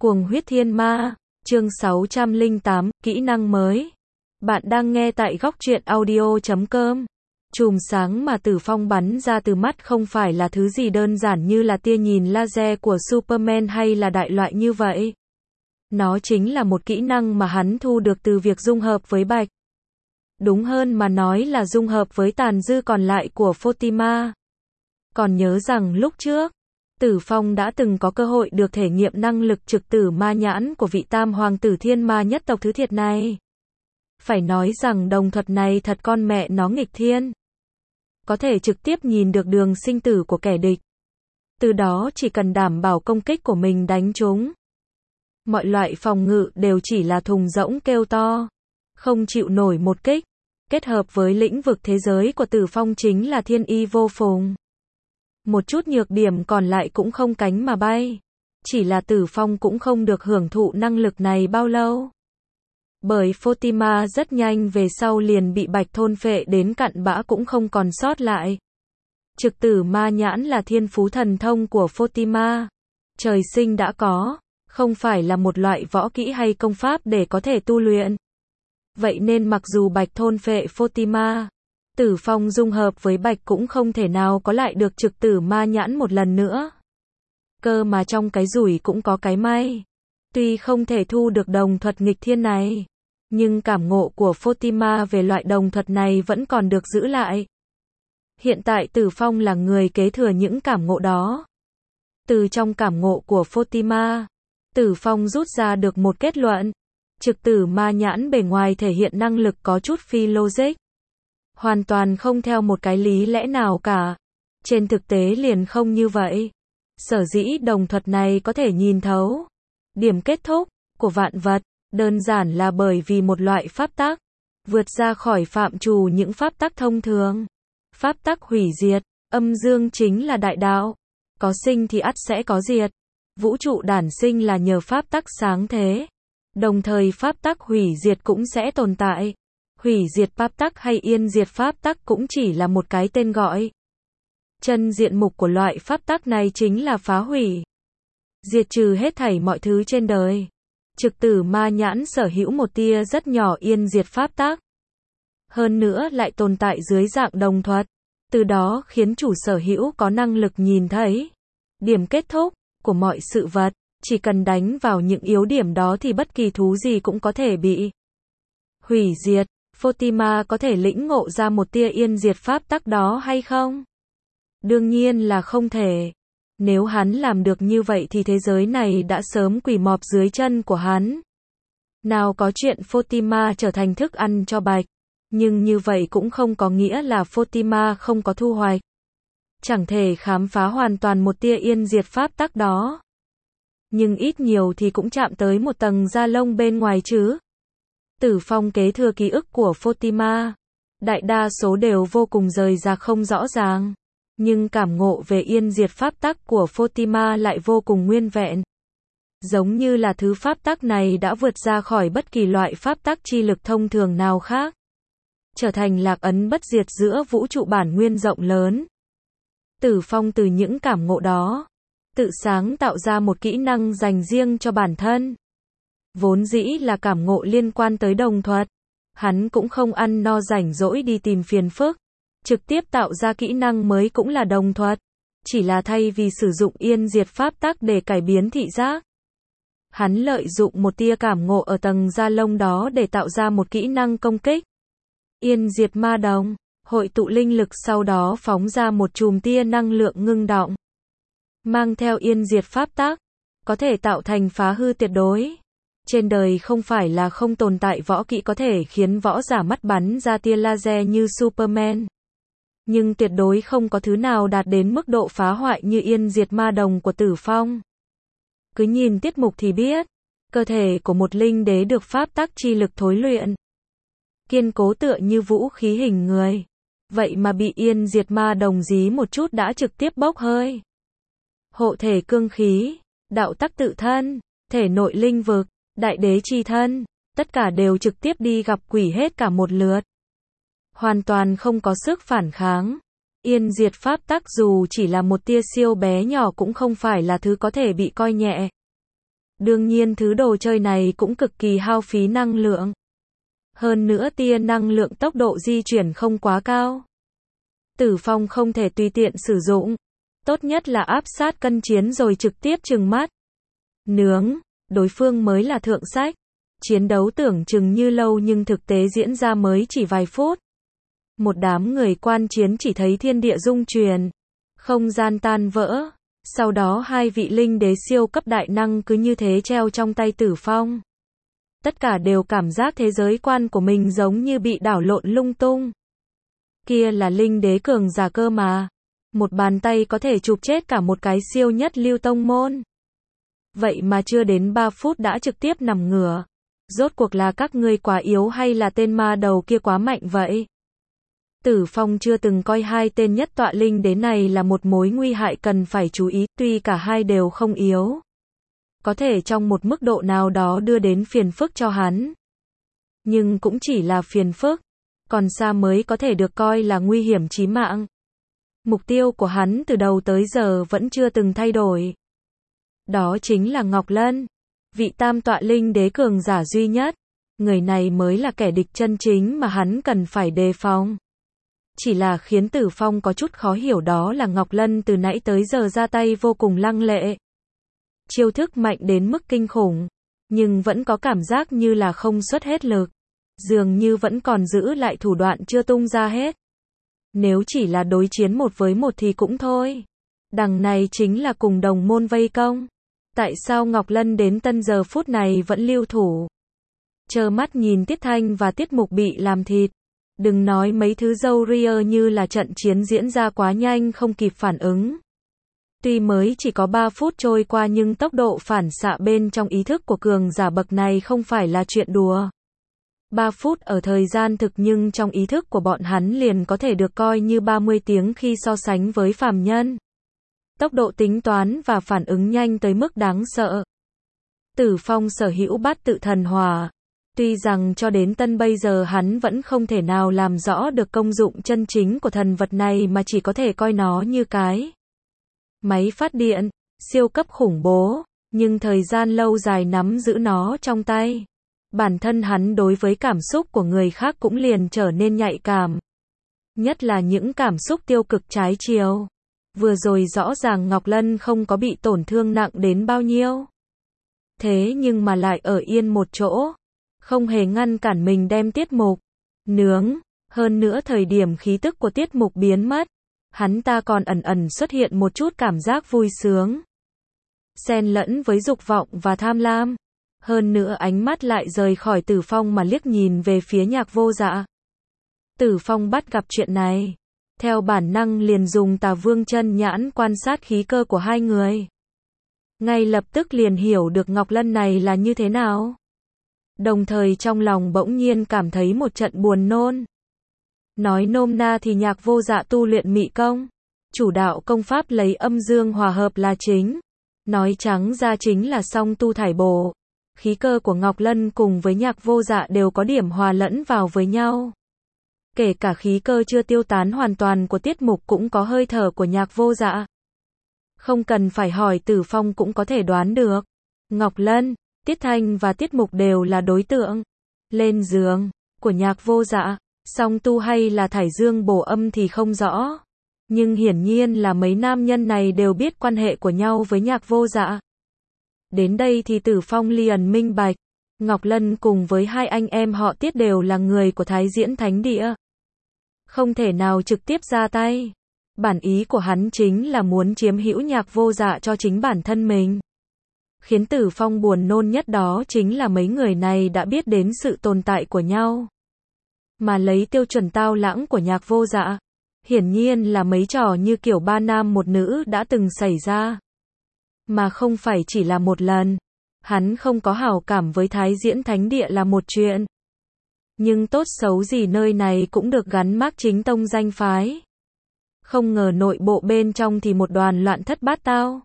Cuồng huyết thiên ma, chương 608, kỹ năng mới. Bạn đang nghe tại góc truyện audio.com. Chùm sáng mà Tử Phong bắn ra từ mắt không phải là thứ gì đơn giản như là tia nhìn laser của Superman hay là đại loại như vậy. Nó chính là một kỹ năng mà hắn thu được từ việc dung hợp với Bạch. Đúng hơn mà nói là dung hợp với tàn dư còn lại của Fatima. Còn nhớ rằng lúc trước, Tử Phong đã từng có cơ hội được thể nghiệm năng lực trực tử ma nhãn của vị tam hoàng tử thiên ma nhất tộc thứ thiệt này. Phải nói rằng đồng thuật này thật con mẹ nó nghịch thiên. Có thể trực tiếp nhìn được đường sinh tử của kẻ địch. Từ đó chỉ cần đảm bảo công kích của mình đánh trúng. Mọi loại phòng ngự đều chỉ là thùng rỗng kêu to. Không chịu nổi một kích. Kết hợp với lĩnh vực thế giới của Tử Phong chính là thiên y vô phùng. Một chút nhược điểm còn lại cũng không cánh mà bay. Chỉ là Tử Phong cũng không được hưởng thụ năng lực này bao lâu. Bởi Fatima rất nhanh về sau liền bị Bạch thôn phệ đến cặn bã cũng không còn sót lại. Trực tử ma nhãn là thiên phú thần thông của Fatima. Trời sinh đã có, không phải là một loại võ kỹ hay công pháp để có thể tu luyện. Vậy nên mặc dù Bạch thôn phệ Fatima, Tử Phong dung hợp với Bạch cũng không thể nào có lại được trực tử ma nhãn một lần nữa. Cơ mà trong cái rủi cũng có cái may. Tuy không thể thu được đồng thuật nghịch thiên này, nhưng cảm ngộ của Fatima về loại đồng thuật này vẫn còn được giữ lại. Hiện tại Tử Phong là người kế thừa những cảm ngộ đó. Từ trong cảm ngộ của Fatima, Tử Phong rút ra được một kết luận. Trực tử ma nhãn bề ngoài thể hiện năng lực có chút phi logic. Hoàn toàn không theo một cái lý lẽ nào cả. Trên thực tế liền không như vậy. Sở dĩ đồng thuật này có thể nhìn thấu điểm kết thúc của vạn vật, đơn giản là bởi vì một loại pháp tắc vượt ra khỏi phạm trù những pháp tắc thông thường. Pháp tắc hủy diệt, âm dương chính là đại đạo. Có sinh thì ắt sẽ có diệt. Vũ trụ đản sinh là nhờ pháp tắc sáng thế. Đồng thời pháp tắc hủy diệt cũng sẽ tồn tại. Hủy diệt pháp tắc hay yên diệt pháp tắc cũng chỉ là một cái tên gọi. Chân diện mục của loại pháp tắc này chính là phá hủy, diệt trừ hết thảy mọi thứ trên đời. Trực tử ma nhãn sở hữu một tia rất nhỏ yên diệt pháp tắc. Hơn nữa lại tồn tại dưới dạng đồng thuật. Từ đó khiến chủ sở hữu có năng lực nhìn thấy điểm kết thúc của mọi sự vật. Chỉ cần đánh vào những yếu điểm đó thì bất kỳ thú gì cũng có thể bị hủy diệt. Fatima có thể lĩnh ngộ ra một tia yên diệt pháp tắc đó hay không? Đương nhiên là không thể. Nếu hắn làm được như vậy thì thế giới này đã sớm quỳ mọp dưới chân của hắn. Nào có chuyện Fatima trở thành thức ăn cho Bạch. Nhưng như vậy cũng không có nghĩa là Fatima không có thu hoạch. Chẳng thể khám phá hoàn toàn một tia yên diệt pháp tắc đó. Nhưng ít nhiều thì cũng chạm tới một tầng da lông bên ngoài chứ. Tử Phong kế thừa ký ức của Fatima. Đại đa số đều vô cùng rời rạc không rõ ràng. Nhưng cảm ngộ về yên diệt pháp tắc của Fatima lại vô cùng nguyên vẹn. Giống như là thứ pháp tắc này đã vượt ra khỏi bất kỳ loại pháp tắc chi lực thông thường nào khác. Trở thành lạc ấn bất diệt giữa vũ trụ bản nguyên rộng lớn. Tử Phong từ những cảm ngộ đó, tự sáng tạo ra một kỹ năng dành riêng cho bản thân. Vốn dĩ là cảm ngộ liên quan tới đồng thuật. Hắn cũng không ăn no rảnh rỗi đi tìm phiền phức. Trực tiếp tạo ra kỹ năng mới cũng là đồng thuật. Chỉ là thay vì sử dụng yên diệt pháp tắc để cải biến thị giác. Hắn lợi dụng một tia cảm ngộ ở tầng da lông đó để tạo ra một kỹ năng công kích. Yên diệt ma đồng, hội tụ linh lực sau đó phóng ra một chùm tia năng lượng ngưng đọng. Mang theo yên diệt pháp tắc, có thể tạo thành phá hư tuyệt đối. Trên đời không phải là không tồn tại võ kỹ có thể khiến võ giả mắt bắn ra tia laser như Superman. Nhưng tuyệt đối không có thứ nào đạt đến mức độ phá hoại như yên diệt ma đồng của Tử Phong. Cứ nhìn tiết mục thì biết, cơ thể của một linh đế được pháp tắc chi lực thối luyện. Kiên cố tựa như vũ khí hình người. Vậy mà bị yên diệt ma đồng dí một chút đã trực tiếp bốc hơi. Hộ thể cương khí, đạo tắc tự thân, thể nội linh vực, đại đế chi thân, tất cả đều trực tiếp đi gặp quỷ hết cả một lượt. Hoàn toàn không có sức phản kháng. Yên diệt pháp tắc dù chỉ là một tia siêu bé nhỏ cũng không phải là thứ có thể bị coi nhẹ. Đương nhiên thứ đồ chơi này cũng cực kỳ hao phí năng lượng. Hơn nữa tia năng lượng tốc độ di chuyển không quá cao. Tử Phong không thể tùy tiện sử dụng. Tốt nhất là áp sát cận chiến rồi trực tiếp trừng mắt. Nướng, đối phương mới là thượng sách. Chiến đấu tưởng chừng như lâu nhưng thực tế diễn ra mới chỉ vài phút. Một đám người quan chiến chỉ thấy thiên địa rung chuyển, không gian tan vỡ. Sau đó hai vị linh đế siêu cấp đại năng cứ như thế treo trong tay Tử Phong. Tất cả đều cảm giác thế giới quan của mình giống như bị đảo lộn lung tung. Kia là linh đế cường giả cơ mà. Một bàn tay có thể chụp chết cả một cái siêu nhất lưu tông môn. Vậy mà chưa đến 3 phút đã trực tiếp nằm ngửa. Rốt cuộc là các ngươi quá yếu hay là tên ma đầu kia quá mạnh vậy? Tử Phong chưa từng coi hai tên nhất tọa linh đế này là một mối nguy hại cần phải chú ý, tuy cả hai đều không yếu. Có thể trong một mức độ nào đó đưa đến phiền phức cho hắn. Nhưng cũng chỉ là phiền phức, còn xa mới có thể được coi là nguy hiểm chí mạng. Mục tiêu của hắn từ đầu tới giờ vẫn chưa từng thay đổi. Đó chính là Ngọc Lân, vị tam tọa linh đế cường giả duy nhất. Người này mới là kẻ địch chân chính mà hắn cần phải đề phòng. Chỉ là khiến Tử Phong có chút khó hiểu đó là Ngọc Lân từ nãy tới giờ ra tay vô cùng lăng lệ. Chiêu thức mạnh đến mức kinh khủng, nhưng vẫn có cảm giác như là không xuất hết lực. Dường như vẫn còn giữ lại thủ đoạn chưa tung ra hết. Nếu chỉ là đối chiến 1 với 1 thì cũng thôi. Đằng này chính là cùng đồng môn vây công. Tại sao Ngọc Lân đến tân giờ phút này vẫn lưu thủ? Trơ mắt nhìn Tiết Thanh và Tiết Mục bị làm thịt. Đừng nói mấy thứ râu ria như là trận chiến diễn ra quá nhanh không kịp phản ứng. Tuy mới chỉ có 3 phút trôi qua nhưng tốc độ phản xạ bên trong ý thức của cường giả bậc này không phải là chuyện đùa. 3 phút ở thời gian thực nhưng trong ý thức của bọn hắn liền có thể được coi như 30 tiếng khi so sánh với phàm nhân. Tốc độ tính toán và phản ứng nhanh tới mức đáng sợ. Tử Phong sở hữu bát tự thần hỏa. Tuy rằng cho đến tân bây giờ hắn vẫn không thể nào làm rõ được công dụng chân chính của thần vật này mà chỉ có thể coi nó như cái máy phát điện, siêu cấp khủng bố, nhưng thời gian lâu dài nắm giữ nó trong tay. Bản thân hắn đối với cảm xúc của người khác cũng liền trở nên nhạy cảm. Nhất là những cảm xúc tiêu cực trái chiều. Vừa rồi rõ ràng Ngọc Lân không có bị tổn thương nặng đến bao nhiêu. Thế nhưng mà lại ở yên một chỗ. Không hề ngăn cản mình đem Tiết Mục nướng. Hơn nữa thời điểm khí tức của Tiết Mục biến mất. Hắn ta còn ẩn ẩn xuất hiện một chút cảm giác vui sướng. Xen lẫn với dục vọng và tham lam. Hơn nữa ánh mắt lại rời khỏi Tử Phong mà liếc nhìn về phía Nhạc Vô Dạ. Tử Phong bắt gặp chuyện này. Theo bản năng liền dùng Tà Vương chân nhãn quan sát khí cơ của hai người. Ngay lập tức liền hiểu được Ngọc Lân này là như thế nào. Đồng thời trong lòng bỗng nhiên cảm thấy một trận buồn nôn. Nói nôm na thì Nhạc Vô Dạ tu luyện mị công. Chủ đạo công pháp lấy âm dương hòa hợp là chính. Nói trắng ra chính là song tu thải bổ. Khí cơ của Ngọc Lân cùng với Nhạc Vô Dạ đều có điểm hòa lẫn vào với nhau. Kể cả khí cơ chưa tiêu tán hoàn toàn của Tiết Mục cũng có hơi thở của Nhạc Vô Dạ. Không cần phải hỏi Tử Phong cũng có thể đoán được. Ngọc Lân, Tiết Thanh và Tiết Mục đều là đối tượng lên giường của Nhạc Vô Dạ. Song tu hay là thải dương bổ âm thì không rõ. Nhưng hiển nhiên là mấy nam nhân này đều biết quan hệ của nhau với Nhạc Vô Dạ. Đến đây thì Tử Phong liền minh bạch. Ngọc Lân cùng với hai anh em họ Tiết đều là người của Thái Diễn Thánh Địa. Không thể nào trực tiếp ra tay. Bản ý của hắn chính là muốn chiếm hữu Nhạc Vô Dạ cho chính bản thân mình. Khiến Tử Phong buồn nôn nhất đó chính là mấy người này đã biết đến sự tồn tại của nhau. Mà lấy tiêu chuẩn tao lãng của Nhạc Vô Dạ, hiển nhiên là mấy trò như kiểu 3 nam 1 nữ đã từng xảy ra. Mà không phải chỉ là một lần. Hắn không có hảo cảm với Thái Diễn Thánh Địa là một chuyện. Nhưng tốt xấu gì nơi này cũng được gắn mác chính tông danh phái. Không ngờ nội bộ bên trong thì một đoàn loạn thất bát tao.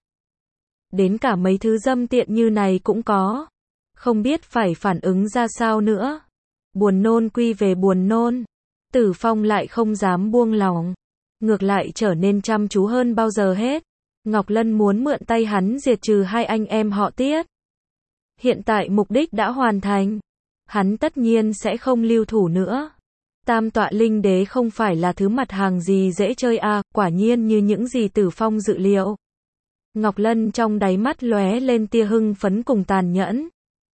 Đến cả mấy thứ dâm tiện như này cũng có. Không biết phải phản ứng ra sao nữa. Buồn nôn quy về buồn nôn. Tử Phong lại không dám buông lỏng. Ngược lại trở nên chăm chú hơn bao giờ hết. Ngọc Lân muốn mượn tay hắn diệt trừ hai anh em họ Tiết. Hiện tại mục đích đã hoàn thành. Hắn tất nhiên sẽ không lưu thủ nữa. Tam tọa linh đế không phải là thứ mặt hàng gì dễ chơi à, quả nhiên như những gì Tử Phong dự liệu. Ngọc Lân trong đáy mắt lóe lên tia hưng phấn cùng tàn nhẫn.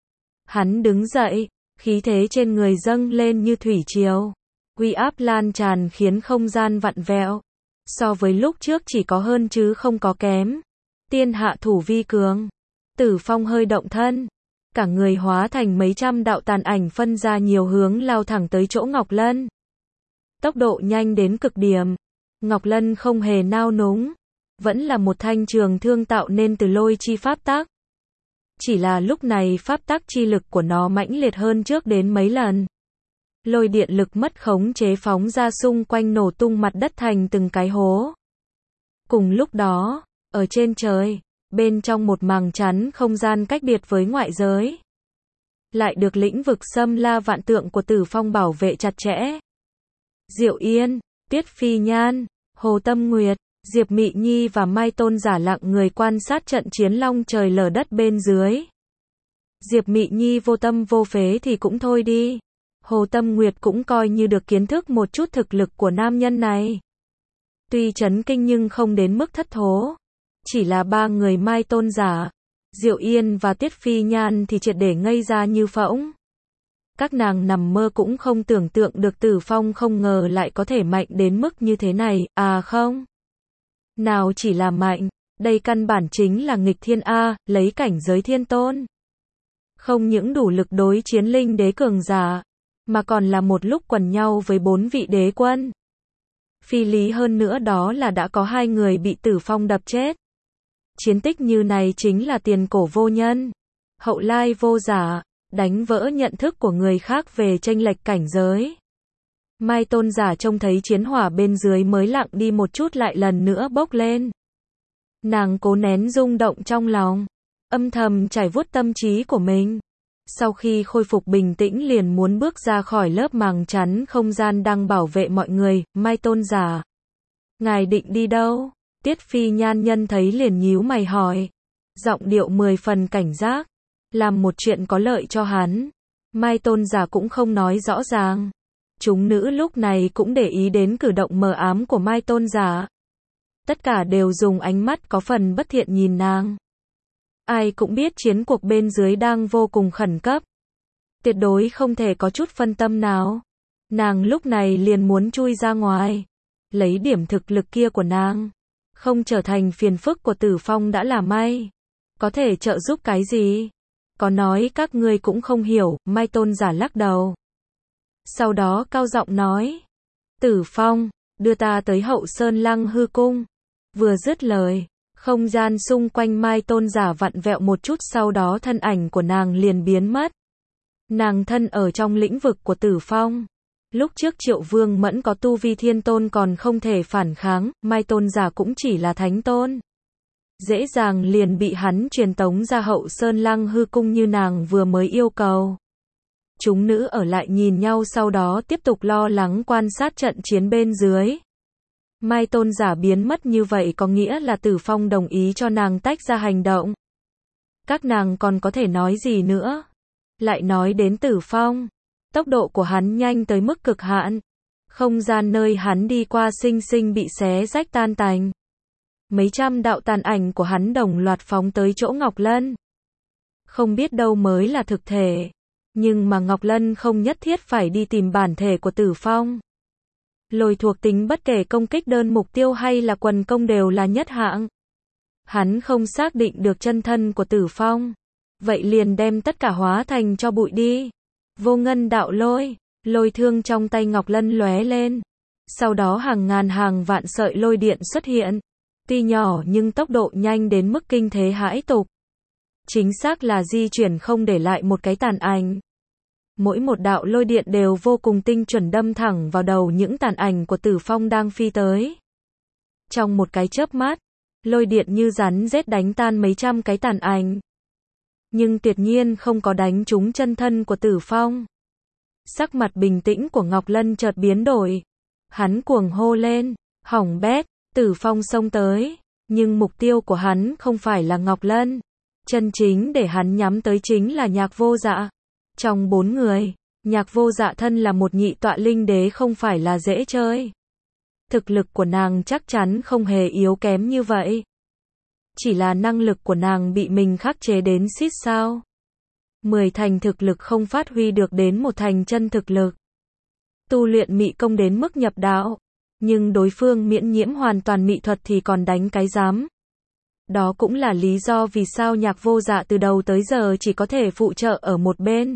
Hắn đứng dậy, khí thế trên người dâng lên như thủy triều. Uy áp lan tràn khiến không gian vặn vẹo. So với lúc trước chỉ có hơn chứ không có kém. Tiên hạ thủ vi cường. Tử Phong hơi động thân. Cả người hóa thành mấy trăm đạo tàn ảnh phân ra nhiều hướng lao thẳng tới chỗ Ngọc Lân. Tốc độ nhanh đến cực điểm. Ngọc Lân không hề nao núng. Vẫn là một thanh trường thương tạo nên từ lôi chi pháp tắc. Chỉ là lúc này pháp tắc chi lực của nó mãnh liệt hơn trước đến mấy lần. Lôi điện lực mất khống chế phóng ra xung quanh nổ tung mặt đất thành từng cái hố. Cùng lúc đó, ở trên trời, bên trong một màng chắn không gian cách biệt với ngoại giới, lại được lĩnh vực xâm la vạn tượng của Tử Phong bảo vệ chặt chẽ. Diệu Yên, Tiết Phi Nhan, Hồ Tâm Nguyệt, Diệp Mị Nhi và Mai Tôn Giả lặng người quan sát trận chiến long trời lở đất bên dưới. Diệp Mị Nhi vô tâm vô phế thì cũng thôi đi. Hồ Tâm Nguyệt cũng coi như được kiến thức một chút thực lực của nam nhân này. Tuy chấn kinh nhưng không đến mức thất thố. Chỉ là ba người Mai Tôn Giả, Diệu Yên và Tiết Phi Nhan thì triệt để ngây ra như phỗng. Các nàng nằm mơ cũng không tưởng tượng được Tử Phong không ngờ lại có thể mạnh đến mức như thế này, à không. Nào chỉ là mạnh, đây căn bản chính là nghịch thiên A, lấy cảnh giới thiên tôn. Không những đủ lực đối chiến linh đế cường giả, mà còn là một lúc quần nhau với 4 vị đế quân. Phi lý hơn nữa đó là đã có 2 người bị Tử Phong đập chết. Chiến tích như này chính là tiền cổ vô nhân, hậu lai vô giả, đánh vỡ nhận thức của người khác về chênh lệch cảnh giới. Mai Tôn Giả trông thấy chiến hỏa bên dưới mới lặng đi một chút lại lần nữa bốc lên. Nàng cố nén rung động trong lòng, âm thầm trải vuốt tâm trí của mình. Sau khi khôi phục bình tĩnh liền muốn bước ra khỏi lớp màng chắn không gian đang bảo vệ mọi người. Mai Tôn Giả, ngài định đi đâu? Tiết Phi Nhan nhân thấy liền nhíu mày hỏi, giọng điệu 10 phần cảnh giác, làm một chuyện có lợi cho hắn. Mai Tôn Giả cũng không nói rõ ràng. Chúng nữ lúc này cũng để ý đến cử động mờ ám của Mai Tôn Giả. Tất cả đều dùng ánh mắt có phần bất thiện nhìn nàng. Ai cũng biết chiến cuộc bên dưới đang vô cùng khẩn cấp. Tuyệt đối không thể có chút phân tâm nào. Nàng lúc này liền muốn chui ra ngoài. Lấy điểm thực lực kia của nàng, không trở thành phiền phức của Tử Phong đã là may. Có thể trợ giúp cái gì? Có nói các ngươi cũng không hiểu. Mai Tôn Giả lắc đầu. Sau đó cao giọng nói, Tử Phong, đưa ta tới Hậu Sơn Lăng Hư Cung. Vừa dứt lời, không gian xung quanh Mai Tôn Giả vặn vẹo một chút, sau đó thân ảnh của nàng liền biến mất. Nàng thân ở trong lĩnh vực của Tử Phong. Lúc trước Triệu Vương Mẫn có tu vi thiên tôn còn không thể phản kháng, Mai Tôn Giả cũng chỉ là thánh tôn. Dễ dàng liền bị hắn truyền tống ra Hậu Sơn Lăng Hư Cung như nàng vừa mới yêu cầu. Chúng nữ ở lại nhìn nhau, sau đó tiếp tục lo lắng quan sát trận chiến bên dưới. Mai Tôn Giả biến mất như vậy có nghĩa là Tử Phong đồng ý cho nàng tách ra hành động. Các nàng còn có thể nói gì nữa? Lại nói đến Tử Phong, tốc độ của hắn nhanh tới mức cực hạn. Không gian nơi hắn đi qua sinh sinh bị xé rách tan tành. Mấy trăm đạo tàn ảnh của hắn đồng loạt phóng tới chỗ Ngọc Lân. Không biết đâu mới là thực thể. Nhưng mà Ngọc Lân không nhất thiết phải đi tìm bản thể của Tử Phong. Lôi thuộc tính bất kể công kích đơn mục tiêu hay là quần công đều là nhất hạng. Hắn không xác định được chân thân của Tử Phong. Vậy liền đem tất cả hóa thành cho bụi đi. Vô ngân đạo lôi, lôi thương trong tay Ngọc Lân lóe lên. Sau đó hàng ngàn hàng vạn sợi lôi điện xuất hiện. Tuy nhỏ nhưng tốc độ nhanh đến mức kinh thế hãi tục. Chính xác là di chuyển không để lại một cái tàn ảnh. Mỗi một đạo lôi điện đều vô cùng tinh chuẩn đâm thẳng vào đầu những tàn ảnh của Tử Phong đang phi tới. Trong một cái chớp mắt, lôi điện như rắn rết đánh tan mấy trăm cái tàn ảnh. Nhưng tuyệt nhiên không có đánh trúng chân thân của Tử Phong. Sắc mặt bình tĩnh của Ngọc Lân chợt biến đổi. Hắn cuồng hô lên, hỏng bét. Tử Phong xông tới, nhưng mục tiêu của hắn không phải là Ngọc Lân, Chân chính để hắn nhắm tới chính là Nhạc Vô Dạ. Trong 4 người, Nhạc Vô Dạ thân là một nhị tọa linh đế không phải là dễ chơi. Thực lực của nàng chắc chắn không hề yếu kém như vậy. Chỉ là năng lực của nàng bị mình khắc chế đến xít sao. 10 thành thực lực không phát huy được đến 1 thành chân thực lực. Tu luyện mị công đến mức nhập đạo, nhưng đối phương miễn nhiễm hoàn toàn mị thuật thì còn đánh cái dám. Đó cũng là lý do vì sao Nhạc Vô Dạ từ đầu tới giờ chỉ có thể phụ trợ ở một bên.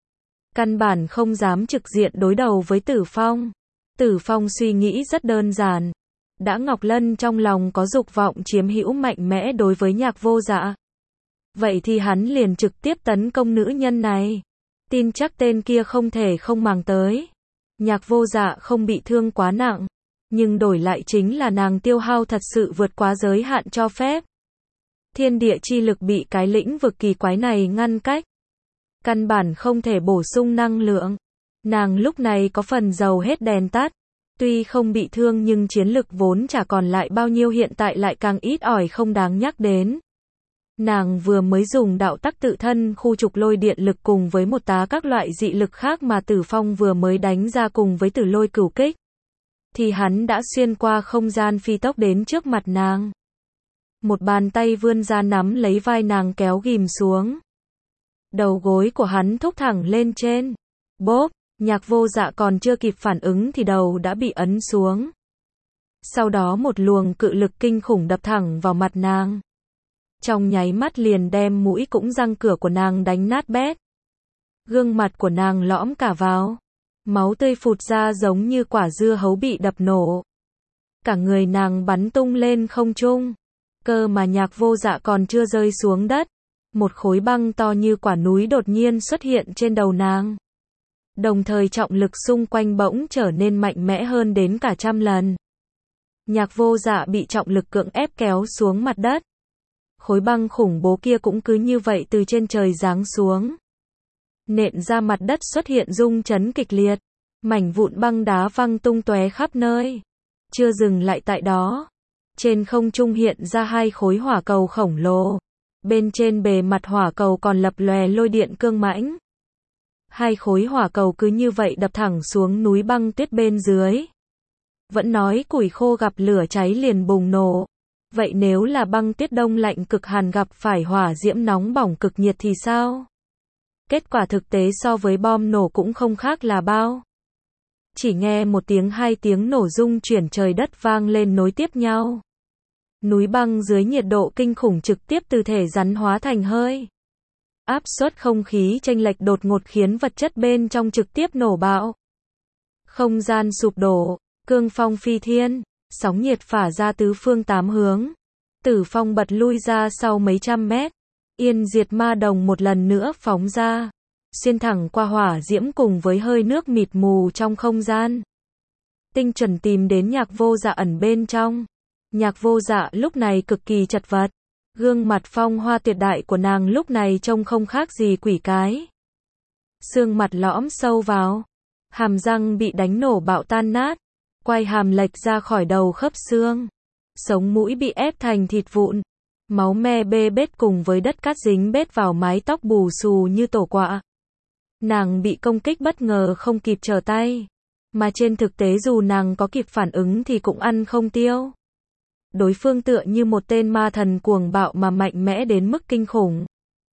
Căn bản không dám trực diện đối đầu với Tử Phong. Tử Phong suy nghĩ rất đơn giản. Đã Ngọc Lân trong lòng có dục vọng chiếm hữu mạnh mẽ đối với Nhạc Vô Dạ. Vậy thì hắn liền trực tiếp tấn công nữ nhân này. Tin chắc tên kia không thể không màng tới. Nhạc Vô Dạ không bị thương quá nặng, nhưng đổi lại chính là nàng tiêu hao thật sự vượt quá giới hạn cho phép. Thiên địa chi lực bị cái lĩnh vực kỳ quái này ngăn cách. Căn bản không thể bổ sung năng lượng. Nàng lúc này có phần dầu hết đèn tắt. Tuy không bị thương nhưng chiến lực vốn chả còn lại bao nhiêu hiện tại lại càng ít ỏi không đáng nhắc đến. Nàng vừa mới dùng đạo tắc tự thân khu trục lôi điện lực cùng với một tá các loại dị lực khác mà Tử Phong vừa mới đánh ra cùng với Tử Lôi Cửu Kích. Thì hắn đã xuyên qua không gian phi tốc đến trước mặt nàng. Một bàn tay vươn ra nắm lấy vai nàng kéo ghim xuống. Đầu gối của hắn thúc thẳng lên trên. Bốp, Nhạc Vô Dạ còn chưa kịp phản ứng thì đầu đã bị ấn xuống. Sau đó một luồng cự lực kinh khủng đập thẳng vào mặt nàng. Trong nháy mắt liền đem mũi cũng răng cửa của nàng đánh nát bét. Gương mặt của nàng lõm cả vào. Máu tươi phụt ra giống như quả dưa hấu bị đập nổ. Cả người nàng bắn tung lên không trung. Cơ mà Nhạc Vô Dạ còn chưa rơi xuống đất. Một khối băng to như quả núi đột nhiên xuất hiện trên đầu nàng. Đồng thời trọng lực xung quanh bỗng trở nên mạnh mẽ hơn đến cả 100 lần. Nhạc Vô Dạ bị trọng lực cưỡng ép kéo xuống mặt đất. Khối băng khủng bố kia cũng cứ như vậy từ trên trời giáng xuống. Nện ra mặt đất xuất hiện rung chấn kịch liệt. Mảnh vụn băng đá văng tung tóe khắp nơi. Chưa dừng lại tại đó. Trên không trung hiện ra 2 khối hỏa cầu khổng lồ. Bên trên bề mặt hỏa cầu còn lập lòe lôi điện cương mãnh. 2 khối hỏa cầu cứ như vậy đập thẳng xuống núi băng tuyết bên dưới. Vẫn nói củi khô gặp lửa cháy liền bùng nổ. Vậy nếu là băng tuyết đông lạnh cực hàn gặp phải hỏa diễm nóng bỏng cực nhiệt thì sao? Kết quả thực tế so với bom nổ cũng không khác là bao. Chỉ nghe một tiếng 2 tiếng nổ rung chuyển trời đất vang lên nối tiếp nhau. Núi băng dưới nhiệt độ kinh khủng trực tiếp từ thể rắn hóa thành hơi. Áp suất không khí chênh lệch đột ngột khiến vật chất bên trong trực tiếp nổ bạo. Không gian sụp đổ, cương phong phi thiên, sóng nhiệt phả ra tứ phương 8 hướng. Tử Phong bật lui ra sau mấy trăm mét. Yên diệt ma đồng một lần nữa phóng ra. Xuyên thẳng qua hỏa diễm cùng với hơi nước mịt mù trong không gian. Tinh chuẩn tìm đến Nhạc Vô Dạ ẩn bên trong. Nhạc Vô Dạ lúc này cực kỳ chật vật. Gương mặt phong hoa tuyệt đại của nàng lúc này trông không khác gì quỷ cái. Xương mặt lõm sâu vào. Hàm răng bị đánh nổ bạo tan nát. Quai hàm lệch ra khỏi đầu khớp xương. Sống mũi bị ép thành thịt vụn. Máu me bê bết cùng với đất cát dính bết vào mái tóc bù xù như tổ quạ. Nàng bị công kích bất ngờ không kịp trở tay. Mà trên thực tế dù nàng có kịp phản ứng thì cũng ăn không tiêu. Đối phương tựa như một tên ma thần cuồng bạo mà mạnh mẽ đến mức kinh khủng.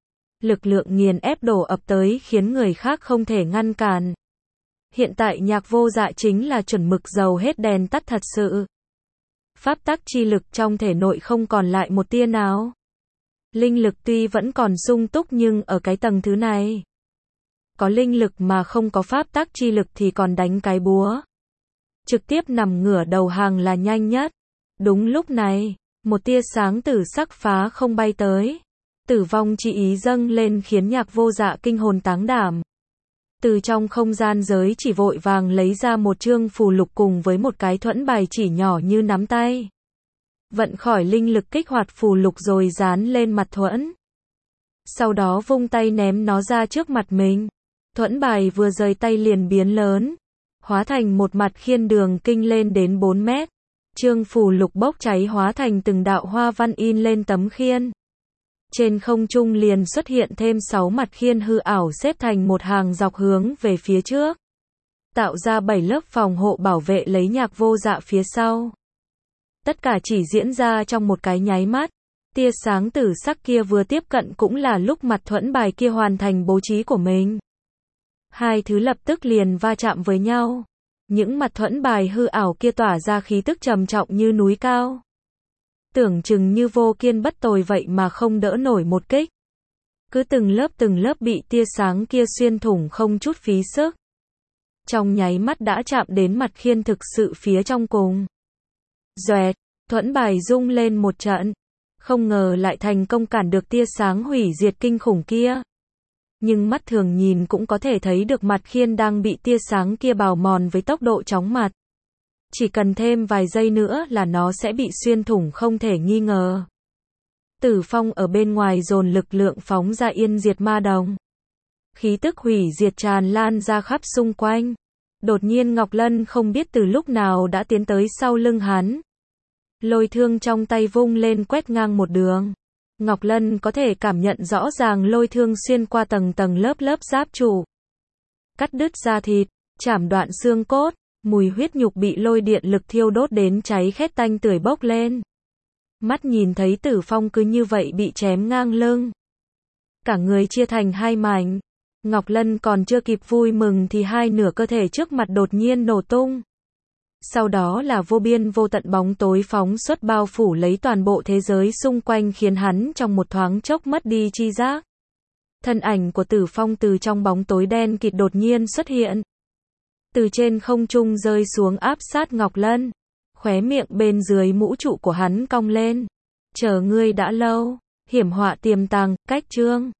Lực lượng nghiền ép đổ ập tới khiến người khác không thể ngăn cản. Hiện tại Nhạc Vô Dạ chính là chuẩn mực dầu hết đèn tắt thật sự. Pháp tắc chi lực trong thể nội không còn lại một tia nào. Linh lực tuy vẫn còn sung túc nhưng ở cái tầng thứ này. Có linh lực mà không có pháp tắc chi lực thì còn đánh cái búa. Trực tiếp nằm ngửa đầu hàng là nhanh nhất. Đúng lúc này, một tia sáng tử sắc phá không bay tới. Tử vong chi ý dâng lên khiến Nhạc Vô Dạ kinh hồn táng đảm. Từ trong không gian giới chỉ vội vàng lấy ra một chương phù lục cùng với một cái thuẫn bài chỉ nhỏ như nắm tay. Vận khỏi linh lực kích hoạt phù lục rồi dán lên mặt thuẫn. Sau đó vung tay ném nó ra trước mặt mình. Thuẫn bài vừa rời tay liền biến lớn. Hóa thành một mặt khiên đường kinh lên đến 4 mét. Chương phù lục bốc cháy hóa thành từng đạo hoa văn in lên tấm khiên. Trên không trung liền xuất hiện thêm 6 mặt khiên hư ảo xếp thành một hàng dọc hướng về phía trước, tạo ra 7 lớp phòng hộ bảo vệ lấy Nhạc Vô Dạ phía sau. Tất cả chỉ diễn ra trong một cái nháy mắt. Tia sáng tử sắc kia vừa tiếp cận cũng là lúc mặt thuẫn bài kia hoàn thành bố trí của mình. Hai thứ lập tức liền va chạm với nhau. Những mặt thuẫn bài hư ảo kia tỏa ra khí tức trầm trọng như núi cao. Tưởng chừng như vô kiên bất tồi vậy mà không đỡ nổi một kích. Cứ từng lớp bị tia sáng kia xuyên thủng không chút phí sức. Trong nháy mắt đã chạm đến mặt khiên thực sự phía trong cùng. Doẹt, thuẫn bài rung lên một trận. Không ngờ lại thành công cản được tia sáng hủy diệt kinh khủng kia. Nhưng mắt thường nhìn cũng có thể thấy được mặt khiên đang bị tia sáng kia bào mòn với tốc độ chóng mặt. Chỉ cần thêm vài giây nữa là nó sẽ bị xuyên thủng không thể nghi ngờ. Tử Phong ở bên ngoài dồn lực lượng phóng ra yên diệt ma đồng. Khí tức hủy diệt tràn lan ra khắp xung quanh. Đột nhiên Ngọc Lân không biết từ lúc nào đã tiến tới sau lưng hắn. Lôi thương trong tay vung lên quét ngang một đường. Ngọc Lân có thể cảm nhận rõ ràng lôi thương xuyên qua tầng lớp giáp trụ. Cắt đứt da thịt, chảm đoạn xương cốt, mùi huyết nhục bị lôi điện lực thiêu đốt đến cháy khét tanh tưởi bốc lên. Mắt nhìn thấy Tử Phong cứ như vậy bị chém ngang lưng. Cả người chia thành hai mảnh. Ngọc Lân còn chưa kịp vui mừng thì hai nửa cơ thể trước mặt đột nhiên nổ tung. Sau đó là vô biên vô tận bóng tối phóng xuất bao phủ lấy toàn bộ thế giới xung quanh khiến hắn trong một thoáng chốc mất đi tri giác. Thân ảnh của Tử Phong từ trong bóng tối đen kịt đột nhiên xuất hiện. Từ trên không trung rơi xuống áp sát Ngọc Lân. Khóe miệng bên dưới mũ trụ của hắn cong lên. Chờ ngươi đã lâu, hiểm họa tiềm tàng, cách chương.